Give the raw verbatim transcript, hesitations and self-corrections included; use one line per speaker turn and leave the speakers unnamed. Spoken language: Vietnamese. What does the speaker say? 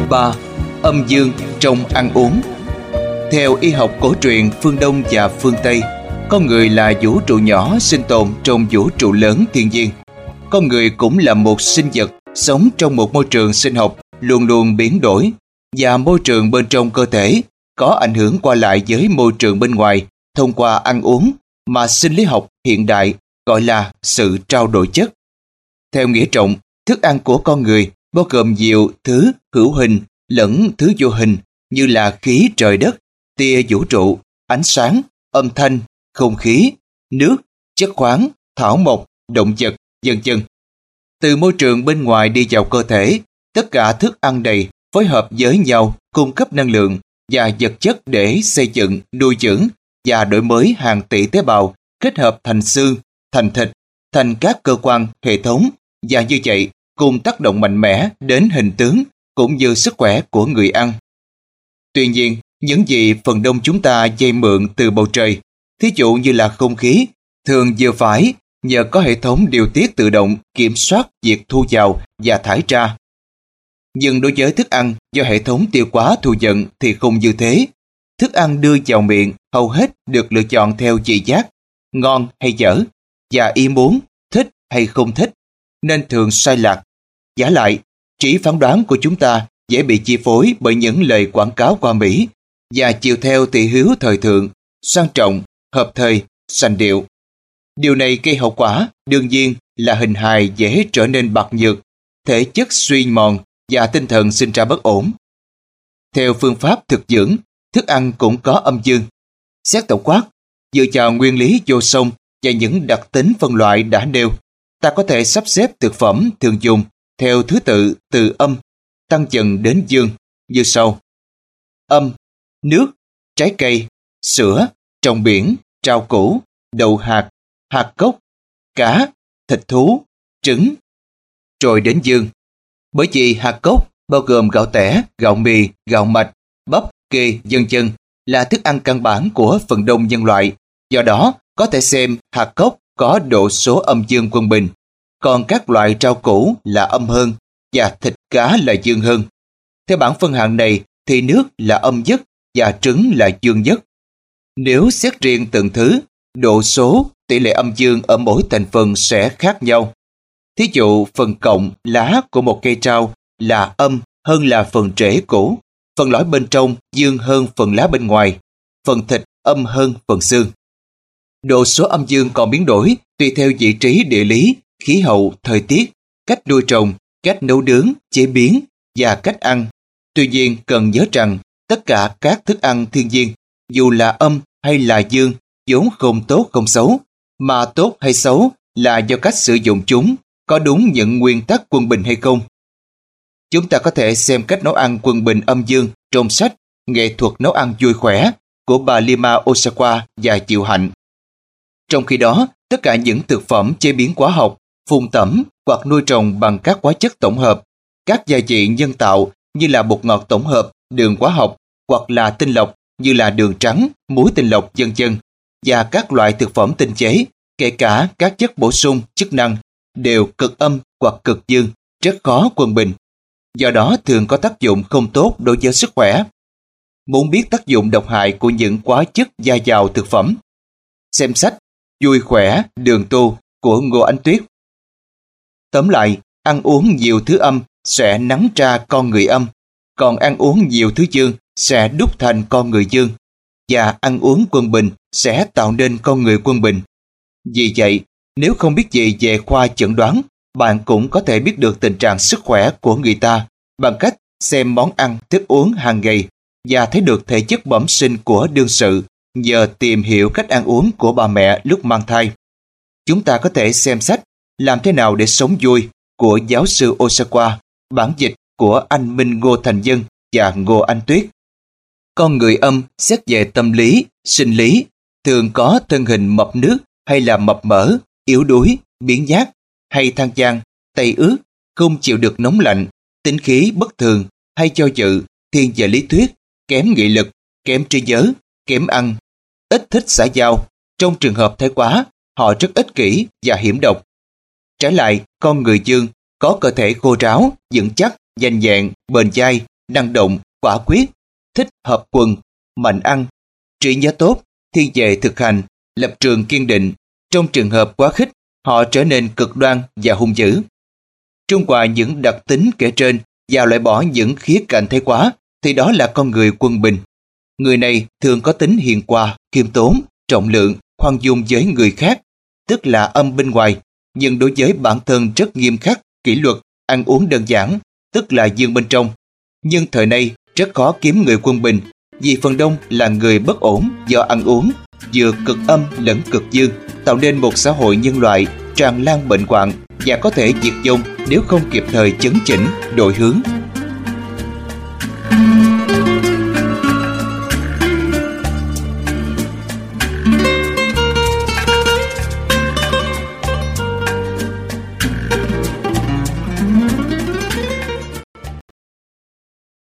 ba. Âm dương trong ăn uống. Theo y học cổ truyền phương Đông và phương Tây, con người là vũ trụ nhỏ sinh tồn trong vũ trụ lớn thiên nhiên. Con người cũng là một sinh vật sống trong một môi trường sinh học luôn luôn biến đổi, và môi trường bên trong cơ thể có ảnh hưởng qua lại với môi trường bên ngoài thông qua ăn uống mà sinh lý học hiện đại gọi là sự trao đổi chất. Theo nghĩa rộng, thức ăn của con người bao gồm nhiều thứ hữu hình lẫn thứ vô hình như là khí trời đất, tia vũ trụ, ánh sáng, âm thanh, không khí, nước, chất khoáng, thảo mộc, động vật, vân vân. Từ môi trường bên ngoài đi vào cơ thể, tất cả thức ăn này phối hợp với nhau cung cấp năng lượng và vật chất để xây dựng, nuôi dưỡng và đổi mới hàng tỷ tế bào kết hợp thành xương, thành thịt, thành các cơ quan, hệ thống, và như vậy cùng tác động mạnh mẽ đến hình tướng cũng như sức khỏe của người ăn. Tuy nhiên, những gì phần đông chúng ta vay mượn từ bầu trời, thí dụ như là không khí, thường vừa phải nhờ có hệ thống điều tiết tự động kiểm soát việc thu vào và thải ra. Nhưng đối với thức ăn do hệ thống tiêu hóa thu nhận thì không như thế. Thức ăn đưa vào miệng hầu hết được lựa chọn theo vị giác, ngon hay dở, và ý muốn, thích hay không thích, nên thường sai lạc. Vả lại, trí phán đoán của chúng ta dễ bị chi phối bởi những lời quảng cáo qua Mỹ và chiều theo thị hiếu thời thượng, sang trọng, hợp thời, sành điệu. Điều này gây hậu quả đương nhiên là hình hài dễ trở nên bạc nhược, thể chất suy mòn và tinh thần sinh ra bất ổn. Theo phương pháp thực dưỡng, thức ăn cũng có âm dương. Xét tổng quát, dựa vào nguyên lý vô song và những đặc tính phân loại đã nêu, ta có thể sắp xếp thực phẩm thường dùng theo thứ tự từ âm tăng dần đến dương như sau: âm, nước, trái cây, sữa, trồng biển, rau củ, đậu hạt, hạt cốc, cá, thịt thú, trứng. Rồi đến dương. Bởi vì hạt cốc bao gồm gạo tẻ, gạo mì, gạo mạch, bắp, kê, vân vân là thức ăn căn bản của phần đông nhân loại. Do đó, có thể xem hạt cốc có độ số âm dương quân bình, còn các loại rau củ là âm hơn và thịt cá là dương hơn. Theo bảng phân hạng này thì nước là âm nhất và trứng là dương nhất. Nếu xét riêng từng thứ, độ số, tỷ lệ âm dương ở mỗi thành phần sẽ khác nhau. Thí dụ phần cọng, lá của một cây rau là âm hơn là phần rễ củ, phần lõi bên trong dương hơn phần lá bên ngoài, phần thịt âm hơn phần xương. Độ số âm dương còn biến đổi tùy theo vị trí địa lý, khí hậu, thời tiết, cách nuôi trồng, cách nấu nướng, chế biến và cách ăn. Tuy nhiên cần nhớ rằng tất cả các thức ăn thiên nhiên, dù là âm hay là dương, vốn không tốt không xấu, mà tốt hay xấu là do cách sử dụng chúng có đúng những nguyên tắc quân bình hay không. Chúng ta có thể xem cách nấu ăn quân bình âm dương trong sách Nghệ thuật nấu ăn vui khỏe của bà Lima Osawa và Diệu Hạnh. Trong khi đó, tất cả những thực phẩm chế biến hóa học, phun tẩm hoặc nuôi trồng bằng các hóa chất tổng hợp, các gia vị nhân tạo như là bột ngọt tổng hợp, đường hóa học hoặc là tinh lọc như là đường trắng, muối tinh lọc vân vân, và các loại thực phẩm tinh chế, kể cả các chất bổ sung chức năng, đều cực âm hoặc cực dương, rất khó quân bình. Do đó thường có tác dụng không tốt đối với sức khỏe. Muốn biết tác dụng độc hại của những hóa chất gia vào thực phẩm, xem sách Vui khỏe đường tu của Ngô Ánh Tuyết. Tóm lại, ăn uống nhiều thứ âm sẽ nắn ra con người âm, còn ăn uống nhiều thứ dương sẽ đúc thành con người dương, và ăn uống quân bình sẽ tạo nên con người quân bình. Vì vậy, nếu không biết gì về khoa chẩn đoán, bạn cũng có thể biết được tình trạng sức khỏe của người ta bằng cách xem món ăn, thức uống hàng ngày và thấy được thể chất bẩm sinh của đương sự nhờ tìm hiểu cách ăn uống của bà mẹ lúc mang thai. Chúng ta có thể xem sách Làm thế nào để sống vui của giáo sư Osawa, bản dịch của anh Minh Ngô Thành Dân và Ngô Anh Tuyết. Con người âm xét về tâm lý, sinh lý, thường có thân hình mập nước hay là mập mỡ, yếu đuối, biếng nhác, hay than chan, tay ướt, không chịu được nóng lạnh, tính khí bất thường, hay cho dự, thiên về lý thuyết, kém nghị lực, kém trí nhớ, kém ăn, ít thích xã giao. Trong trường hợp thái quá, họ rất ích kỷ và hiểm độc. Trái lại, con người dương có cơ thể khô ráo, vững chắc, nhanh nhẹn, bền dai, năng động, quả quyết, thích hợp quần, mạnh ăn, trí nhớ tốt, thiên về thực hành, lập trường kiên định. Trong trường hợp quá khích, họ trở nên cực đoan và hung dữ. Trung hòa những đặc tính kể trên và loại bỏ những khía cạnh thái quá thì đó là con người quân bình. Người này thường có tính hiền hòa, khiêm tốn, trọng lượng, khoan dung với người khác, tức là âm bên ngoài, nhưng đối với bản thân rất nghiêm khắc, kỷ luật, ăn uống đơn giản, tức là dương bên trong. Nhưng thời nay rất khó kiếm người quân bình, vì phần đông là người bất ổn do ăn uống, vừa cực âm lẫn cực dương, tạo nên một xã hội nhân loại tràn lan bệnh hoạn và có thể diệt vong nếu không kịp thời chấn chỉnh, đổi hướng.